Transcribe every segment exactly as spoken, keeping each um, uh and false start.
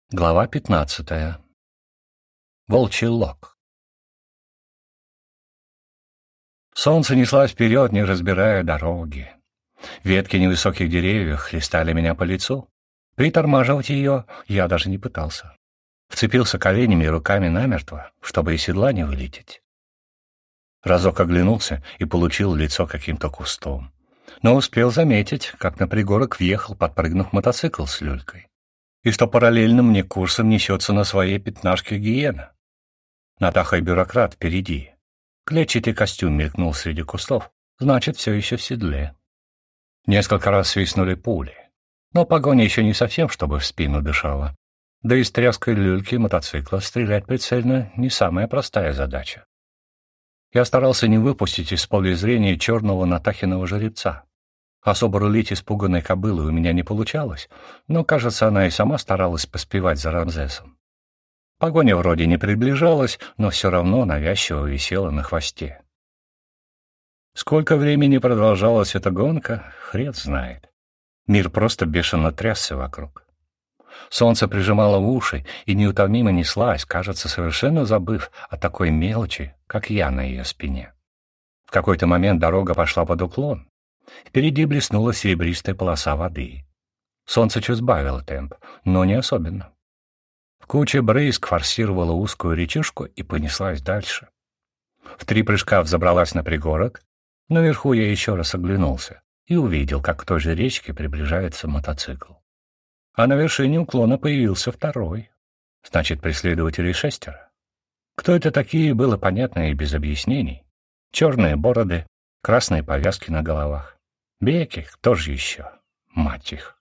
Глава пятнадцатая. Волчий лог. Солнце неслось вперед, не разбирая дороги. Ветки невысоких деревьев хлестали меня по лицу. Притормаживать ее я даже не пытался. Вцепился коленями и руками намертво, чтобы из седла не вылететь. Разок оглянулся и получил лицо каким-то кустом. Но успел заметить, как на пригорок въехал, подпрыгнув мотоцикл с люлькой. И что параллельно мне курсом несется на своей пятнашке гиена. Натаха и бюрократ впереди. Клетчатый костюм мелькнул среди кустов, значит, все еще в седле. Несколько раз свистнули пули, но погоня еще не совсем, чтобы в спину дышала. Да и с тряской люльки мотоцикла стрелять прицельно не самая простая задача. Я старался не выпустить из поля зрения черного Натахиного жеребца. Особо рулить испуганной кобылой у меня не получалось, но, кажется, она и сама старалась поспевать за Рамзесом. Погоня вроде не приближалась, но все равно навязчиво висела на хвосте. Сколько времени продолжалась эта гонка, хрен знает. Мир просто бешено трясся вокруг. Солнце прижимало уши и неутомимо неслась, кажется, совершенно забыв о такой мелочи, как я на ее спине. В какой-то момент дорога пошла под уклон. Впереди блеснула серебристая полоса воды. Солнце чуть сбавило темп, но не особенно. В куче брызг форсировала узкую речушку и понеслась дальше. В три прыжка взобралась на пригорок. Наверху я еще раз оглянулся и увидел, как к той же речке приближается мотоцикл. А на вершине уклона появился второй. Значит, преследователей шестеро. Кто это такие, было понятно и без объяснений. Черные бороды, красные повязки на головах. Беки, кто же еще? Мать их.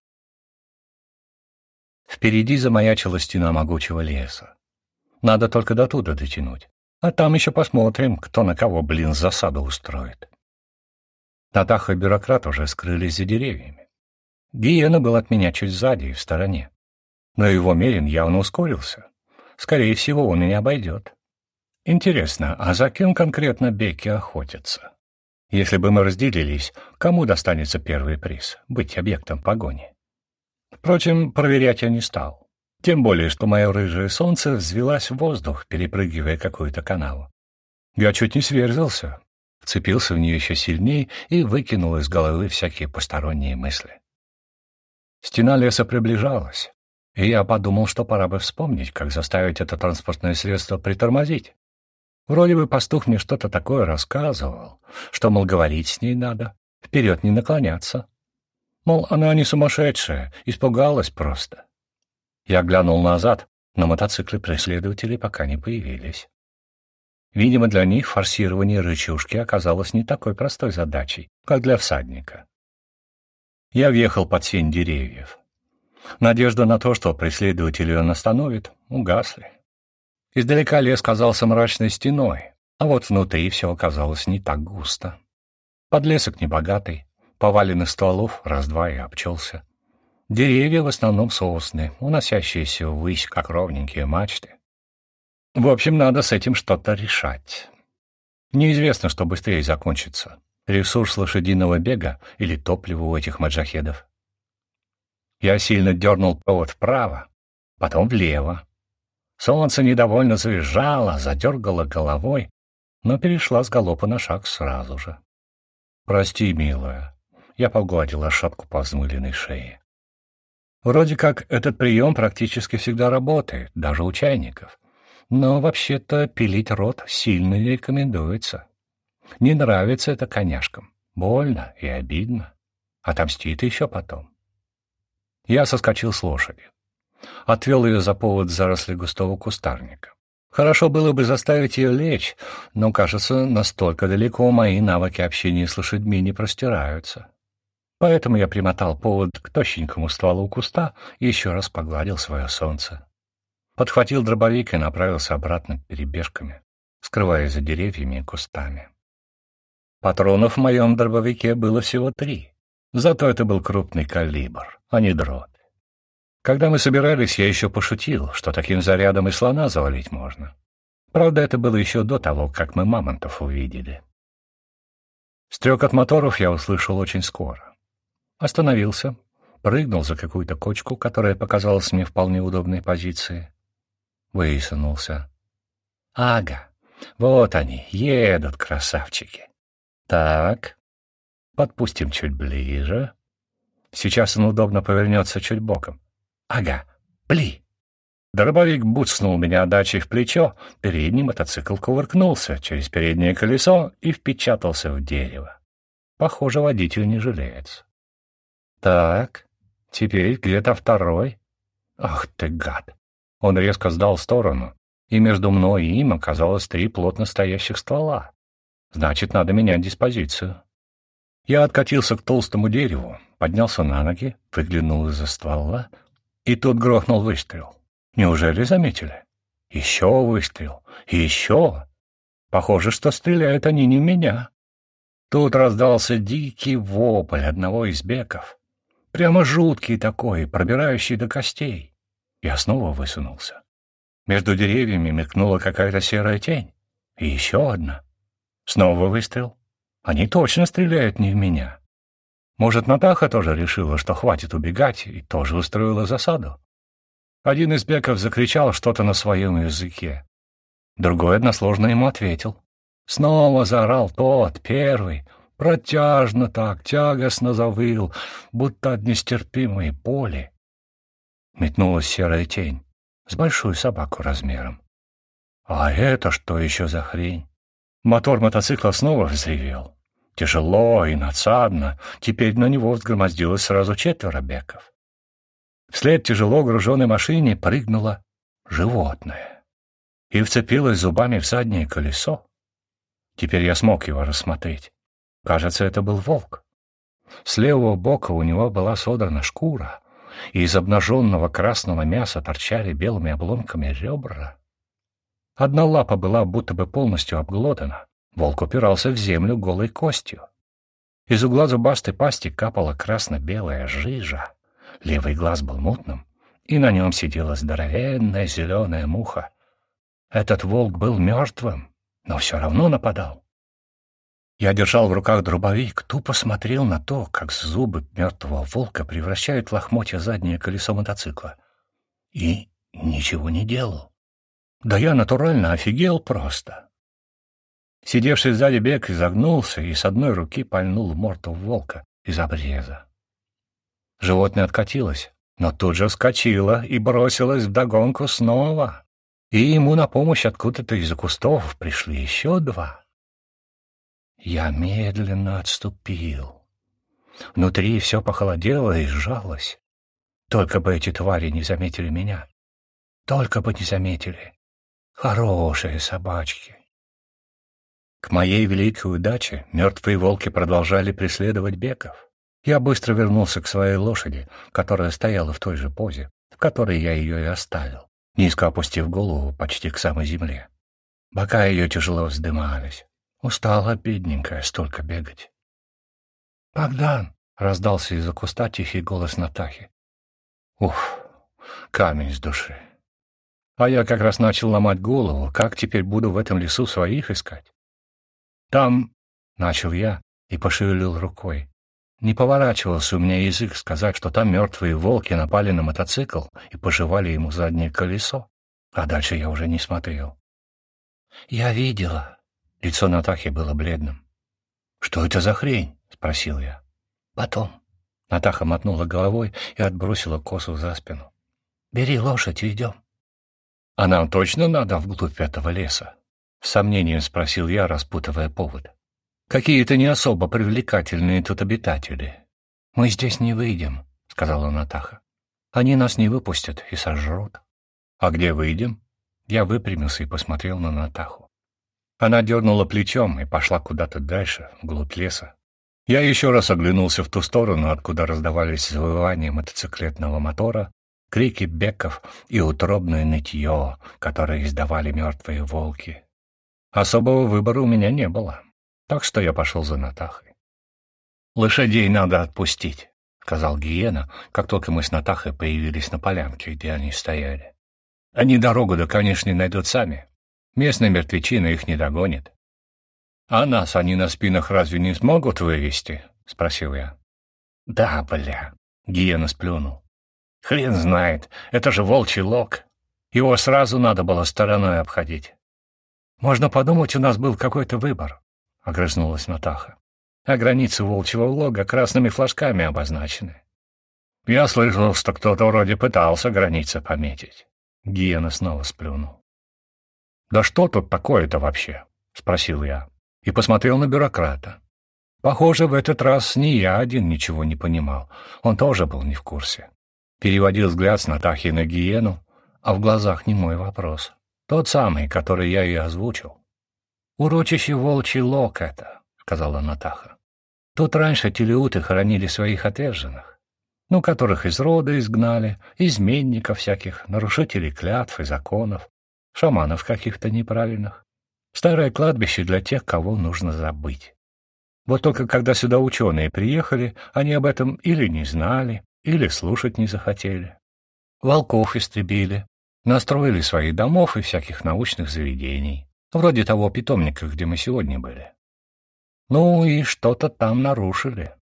Впереди замаячила стена могучего леса. Надо только до туда дотянуть. А там еще посмотрим, кто на кого, блин, засаду устроит. Натаха и бюрократ уже скрылись за деревьями. Гиена был от меня чуть сзади и в стороне. Но его Мерин явно ускорился. Скорее всего, он меня обойдет. Интересно, а за кем конкретно Беки охотятся? Если бы мы разделились, кому достанется первый приз — быть объектом погони? Впрочем, проверять я не стал. Тем более, что мое рыжее солнце взвелось в воздух, перепрыгивая какую-то канаву. Я чуть не сверзился, вцепился в нее еще сильнее и выкинул из головы всякие посторонние мысли. Стена леса приближалась, и я подумал, что пора бы вспомнить, как заставить это транспортное средство притормозить. Вроде бы пастух мне что-то такое рассказывал, что, мол, говорить с ней надо, вперед не наклоняться. Мол, она не сумасшедшая, испугалась просто. Я глянул назад, но мотоциклы преследователей пока не появились. Видимо, для них форсирование рычушки оказалось не такой простой задачей, как для всадника. Я въехал под сень деревьев. Надежда на то, что преследователи он остановит, угасли. Издалека лес казался мрачной стеной, а вот внутри все оказалось не так густо. Подлесок небогатый, поваленных стволов раз-два и обчелся. Деревья в основном сосны, уносящиеся ввысь, как ровненькие мачты. В общем, надо с этим что-то решать. Неизвестно, что быстрее закончится — ресурс лошадиного бега или топливо у этих маджахедов. Я сильно дернул провод вправо, потом влево. Солнце недовольно завизжало, задергало головой, но перешла с галопа на шаг сразу же. «Прости, милая», — я погладил лошадку по взмыленной шее. Вроде как этот прием практически всегда работает, даже у чайников. Но вообще-то пилить рот сильно не рекомендуется. Не нравится это коняшкам. Больно и обидно. Отомстит еще потом. Я соскочил с лошади. Отвел ее за повод заросли густого кустарника. Хорошо было бы заставить ее лечь, но, кажется, настолько далеко мои навыки общения с лошадьми не простираются. Поэтому я примотал повод к тощенькому стволу куста и еще раз погладил свое солнце. Подхватил дробовик и направился обратно перебежками, скрываясь за деревьями и кустами. Патронов в моем дробовике было всего три, зато это был крупный калибр, а не дроть. Когда мы собирались, я еще пошутил, что таким зарядом и слона завалить можно. Правда, это было еще до того, как мы мамонтов увидели. Стрекот моторов я услышал очень скоро. Остановился, прыгнул за какую-то кочку, которая показалась мне вполне удобной позиции. Высунулся. Ага, вот они, едут, красавчики. Так, подпустим чуть ближе. Сейчас он удобно повернется чуть боком. Ага, пли. Дробовик буцнул меня отдачей в плечо, передний мотоцикл кувыркнулся через переднее колесо и впечатался в дерево. Похоже, водитель не жалеется. Так, теперь где-то второй. Ах ты, гад! Он резко сдал в сторону, и между мной и им оказалось три плотно стоящих ствола. Значит, надо менять диспозицию. Я откатился к толстому дереву, поднялся на ноги, выглянул из-за ствола, и тут грохнул выстрел. Неужели заметили? Еще выстрел. И еще. Похоже, что стреляют они не в меня. Тут раздался дикий вопль одного из беков. Прямо жуткий такой, пробирающий до костей. Я снова высунулся. Между деревьями мелькнула какая-то серая тень. И еще одна. Снова выстрел. Они точно стреляют не в меня. Может, Натаха тоже решила, что хватит убегать, и тоже устроила засаду? Один из беков закричал что-то на своем языке. Другой односложно ему ответил. Снова заорал тот, первый, протяжно так, тягостно завыл, будто от нестерпимой боли. Метнулась серая тень с большую собаку размером. А это что еще за хрень? Мотор мотоцикла снова взревел. Тяжело и надсадно, теперь на него взгромоздилось сразу четверо беков. Вслед тяжело груженной машине прыгнуло животное и вцепилось зубами в заднее колесо. Теперь я смог его рассмотреть. Кажется, это был волк. С левого бока у него была содрана шкура, и из обнаженного красного мяса торчали белыми обломками ребра. Одна лапа была будто бы полностью обглодана. Волк упирался в землю голой костью. Из угла зубастой пасти капала красно-белая жижа. Левый глаз был мутным, и на нем сидела здоровенная зеленая муха. Этот волк был мертвым, но все равно нападал. Я держал в руках дробовик, тупо смотрел на то, как зубы мертвого волка превращают в лохмотья заднее колесо мотоцикла. И ничего не делал. Да я натурально офигел просто. Сидевший сзади бек изогнулся и с одной руки пальнул в морду волка из обреза. Животное откатилось, но тут же вскочило и бросилось вдогонку снова. И ему на помощь откуда-то из-за кустов пришли еще два. Я медленно отступил. Внутри все похолодело и сжалось. Только бы эти твари не заметили меня. Только бы не заметили. Хорошие собачки. К моей великой удаче мертвые волки продолжали преследовать беков. Я быстро вернулся к своей лошади, которая стояла в той же позе, в которой я ее и оставил, низко опустив голову почти к самой земле. Бока ее тяжело вздымались. Устала, бедненькая, столько бегать. «Богдан!» — раздался из-за куста тихий голос Натахи. Уф, камень с души. А я как раз начал ломать голову, как теперь буду в этом лесу своих искать. «Там...» — начал я и пошевелил рукой. Не поворачивался у меня язык сказать, что там мертвые волки напали на мотоцикл и пожевали ему заднее колесо. А дальше я уже не смотрел. «Я видела». Лицо Натахи было бледным. «Что это за хрень?» — спросил я. «Потом». Натаха мотнула головой и отбросила косу за спину. «Бери лошадь и идем». «А нам точно надо вглубь этого леса?» — с сомнением спросил я, распутывая повод. «Какие-то не особо привлекательные тут обитатели». «Мы здесь не выйдем», — сказала Натаха. «Они нас не выпустят и сожрут». «А где выйдем?» Я выпрямился и посмотрел на Натаху. Она дернула плечом и пошла куда-то дальше, вглубь леса. Я еще раз оглянулся в ту сторону, откуда раздавались завывания мотоциклетного мотора, крики беков и утробное нытье, которое издавали мертвые волки. Особого выбора у меня не было, так что я пошел за Натахой. «Лошадей надо отпустить», — сказал Гиена, как только мы с Натахой появились на полянке, где они стояли. «Они дорогу до конюшни найдут сами. Местная мертвечина их не догонит». «А нас они на спинах разве не смогут вывести?» — спросил я. «Да, бля», Гиена сплюнул. Хрен знает, это же волчий лог. Его сразу надо было стороной обходить. Можно подумать, у нас был какой-то выбор, — огрызнулась Натаха. А границы волчьего лога красными флажками обозначены. Я слышал, что кто-то вроде пытался границы пометить. Гиена снова сплюнул. «Да что тут такое-то вообще?» — спросил я и посмотрел на бюрократа. Похоже, в этот раз не я один ничего не понимал, он тоже был не в курсе. Переводил взгляд с Натахи на Гиену, а в глазах не мой вопрос. Тот самый, который я и озвучил. «Урочище волчий лог это», — сказала Натаха. «Тут раньше телеуты хоронили своих отверженных, ну, которых из рода изгнали, изменников всяких, нарушителей клятв и законов, шаманов каких-то неправильных. Старое кладбище для тех, кого нужно забыть. Вот только когда сюда ученые приехали, они об этом или не знали, или слушать не захотели. Волков истребили, настроили своих домов и всяких научных заведений, вроде того питомника, где мы сегодня были. Ну и что-то там нарушили.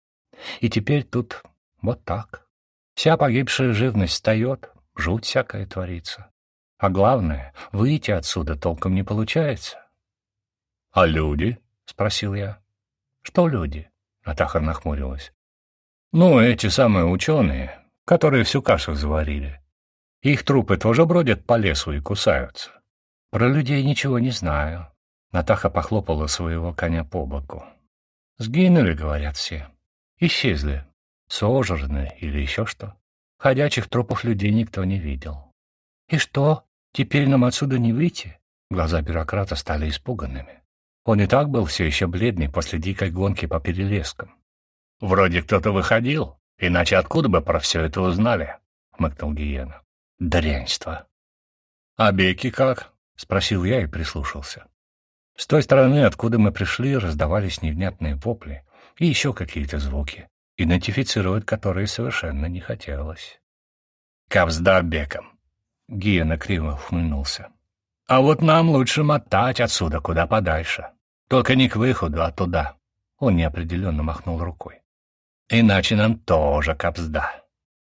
И теперь тут вот так. Вся погибшая живность встает, жуть всякая творится. А главное, выйти отсюда толком не получается. — А люди? — спросил я. — Что люди? — Натаха нахмурилась. — Ну, эти самые ученые, которые всю кашу заварили. Их трупы тоже бродят по лесу и кусаются. Про людей ничего не знаю. Натаха похлопала своего коня по боку. Сгинули, говорят все. Исчезли. Сожраны или еще что. Ходячих трупов людей никто не видел. И что, теперь нам отсюда не выйти? Глаза бюрократа стали испуганными. Он и так был все еще бледный после дикой гонки по перелескам. — Вроде кто-то выходил, иначе откуда бы про все это узнали? — хмыкнул Гиена. — Дряньство. — А беки как? — спросил я и прислушался. С той стороны, откуда мы пришли, раздавались невнятные вопли и еще какие-то звуки, идентифицировать которые совершенно не хотелось. — Кабзда беком. Гиена криво ухмыльнулся. — А вот нам лучше мотать отсюда куда подальше. Только не к выходу, а туда. Он неопределенно махнул рукой. Иначе нам тоже кабзда.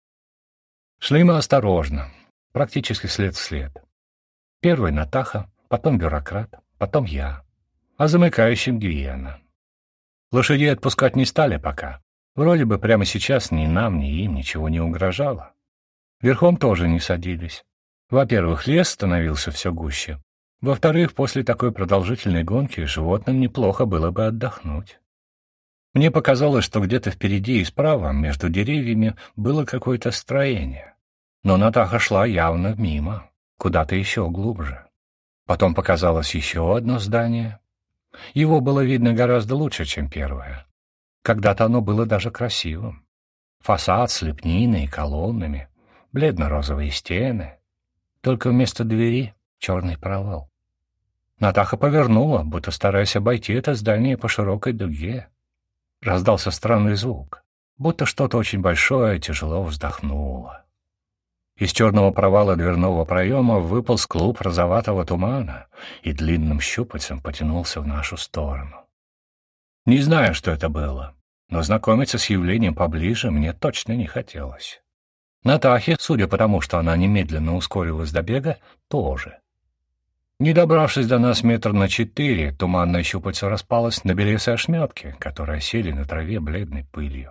Шли мы осторожно, практически след в след. Первый Натаха, потом бюрократ, потом я, а замыкающим Гиена. Лошадей отпускать не стали пока. Вроде бы прямо сейчас ни нам, ни им ничего не угрожало. Верхом тоже не садились. Во-первых, лес становился все гуще. Во-вторых, после такой продолжительной гонки животным неплохо было бы отдохнуть. Мне показалось, что где-то впереди и справа, между деревьями, было какое-то строение. Но Натаха шла явно мимо, куда-то еще глубже. Потом показалось еще одно здание. Его было видно гораздо лучше, чем первое. Когда-то оно было даже красивым. Фасад с лепниной и колоннами, бледно-розовые стены. Только вместо двери черный провал. Натаха повернула, будто стараясь обойти это здание по широкой дуге. Раздался странный звук, будто что-то очень большое тяжело вздохнуло. Из черного провала дверного проема выполз клуб розоватого тумана и длинным щупальцем потянулся в нашу сторону. Не знаю, что это было, но знакомиться с явлением поближе мне точно не хотелось. Натахе, судя по тому, что она немедленно ускорилась до бега, тоже. Не добравшись до нас метр на четыре, туманное щупальце распалось на белесые ошметки, которые осели на траве бледной пылью.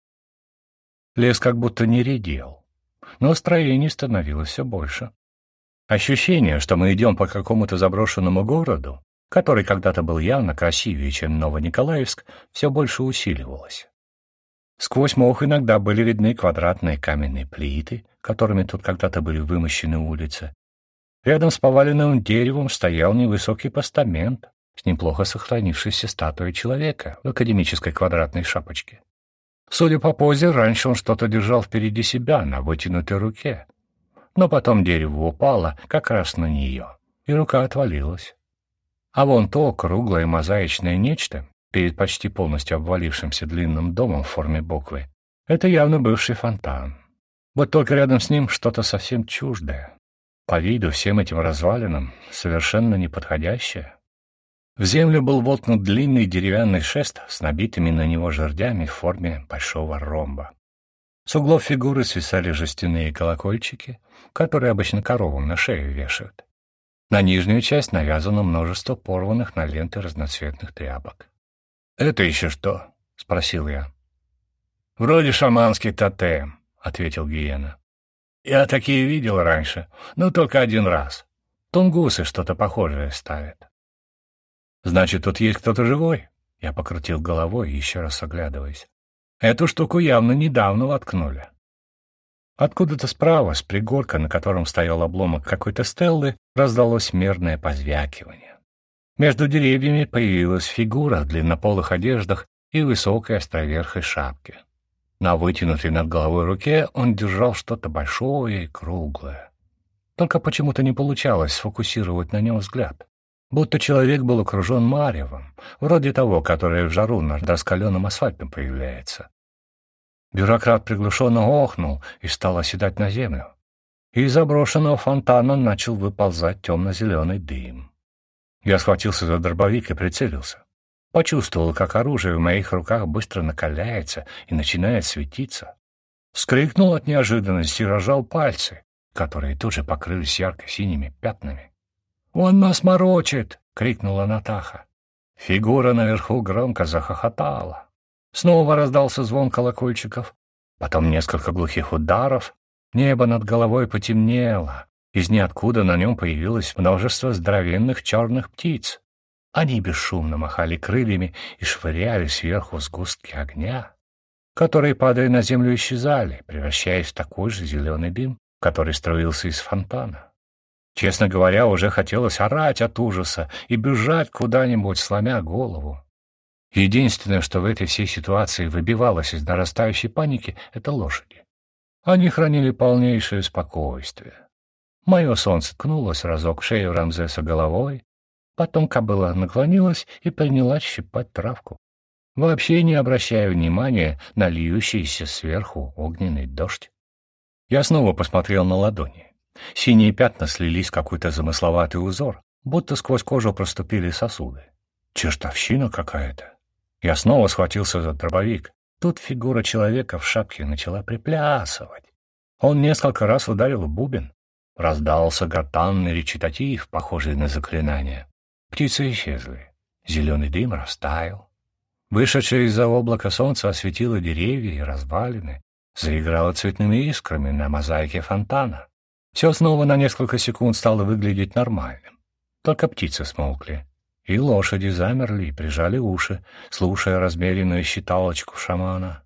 Лес как будто не редел, но строений становилось все больше. Ощущение, что мы идем по какому-то заброшенному городу, который когда-то был явно красивее, чем Новониколаевск, все больше усиливалось. Сквозь мох иногда были видны квадратные каменные плиты, которыми тут когда-то были вымощены улицы. Рядом с поваленным деревом стоял невысокий постамент с неплохо сохранившейся статуей человека в академической квадратной шапочке. Судя по позе, раньше он что-то держал впереди себя на вытянутой руке, но потом дерево упало как раз на нее, и рука отвалилась. А вон то круглое мозаичное нечто перед почти полностью обвалившимся длинным домом в форме буквы — это явно бывший фонтан. Вот только рядом с ним что-то совсем чуждое. По виду всем этим развалинам совершенно неподходящее. В землю был воткнут длинный деревянный шест с набитыми на него жердями в форме большого ромба. С углов фигуры свисали жестяные колокольчики, которые обычно коровам на шею вешают. На нижнюю часть навязано множество порванных на ленты разноцветных тряпок. «Это еще что?» — спросил я. «Вроде шаманский тотем», — ответил Гиена. «Я такие видел раньше, но только один раз. Тунгусы что-то похожее ставят». «Значит, тут есть кто-то живой?» Я покрутил головой, еще раз оглядываясь. «Эту штуку явно недавно воткнули». Откуда-то справа, с пригорка, на котором стоял обломок какой-то стеллы, раздалось мерное позвякивание. Между деревьями появилась фигура в длиннополых одеждах и высокой островерхой шапке. На вытянутой над головой руке он держал что-то большое и круглое. Только почему-то не получалось сфокусировать на нем взгляд. Будто человек был окружен маревом, вроде того, которое в жару над раскаленным асфальтом появляется. Бюрократ приглушенно охнул и стал оседать на землю. Из заброшенного фонтана начал выползать темно-зеленый дым. Я схватился за дробовик и прицелился. Почувствовал, как оружие в моих руках быстро накаляется и начинает светиться. Вскрикнул от неожиданности и разжал пальцы, которые тут же покрылись ярко-синими пятнами. «Он нас морочит!» — крикнула Натаха. Фигура наверху громко захохотала. Снова раздался звон колокольчиков, потом несколько глухих ударов. Небо над головой потемнело. Из ниоткуда на нем появилось множество здоровенных черных птиц. Они бесшумно махали крыльями и швыряли сверху сгустки огня, которые, падая на землю, исчезали, превращаясь в такой же зеленый дым, который струился из фонтана. Честно говоря, уже хотелось орать от ужаса и бежать куда-нибудь, сломя голову. Единственное, что в этой всей ситуации выбивалось из нарастающей паники, — это лошади. Они хранили полнейшее спокойствие. Мое солнце ткнулось разок в шею Рамзеса головой, потом кобыла наклонилась и принялась щипать травку, вообще не обращая внимания на льющийся сверху огненный дождь. Я снова посмотрел на ладони. Синие пятна слились в какой-то замысловатый узор, будто сквозь кожу проступили сосуды. Чертовщина какая-то. Я снова схватился за дробовик. Тут фигура человека в шапке начала приплясывать. Он несколько раз ударил в бубен. Раздался гортанный речитатив, похожий на заклинание. Птицы исчезли. Зеленый дым растаял. Вышедшее из-за облака солнце осветило деревья и развалины, заиграло цветными искрами на мозаике фонтана. Все снова на несколько секунд стало выглядеть нормальным. Только птицы смолкли. И лошади замерли и прижали уши, слушая размеренную считалочку шамана.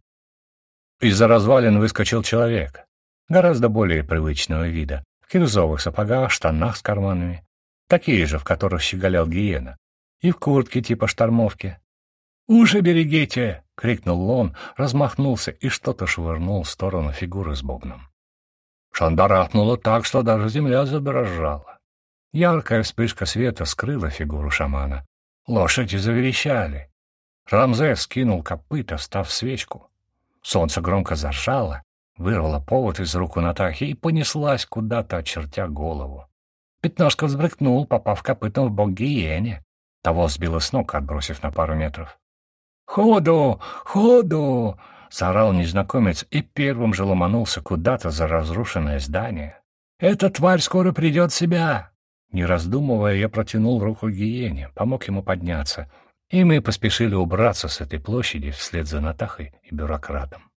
Из-за развалин выскочил человек, гораздо более привычного вида, в кирзовых сапогах, штанах с карманами, такие же, в которых щеголял Гиена, и в куртке типа штормовки. «Уши берегите!» — крикнул он, размахнулся и что-то швырнул в сторону фигуры с бубном. Шандарахнуло так, что даже земля задрожала. Яркая вспышка света скрыла фигуру шамана. Лошади заверещали. Рамзес скинул копыта, встав в свечку. Солнце громко заржало, вырвало повод из рук у Натахи и понеслась куда-то, очертя голову. Пятнашка взбрыкнул, попав копытом в бок Гиене. Того сбило с ног, отбросив на пару метров. «Ходу! Ходу!» — заорал незнакомец и первым же ломанулся куда-то за разрушенное здание. «Эта тварь скоро придет в себя!» Не раздумывая, я протянул руку Гиене, помог ему подняться, и мы поспешили убраться с этой площади вслед за Натахой и бюрократом.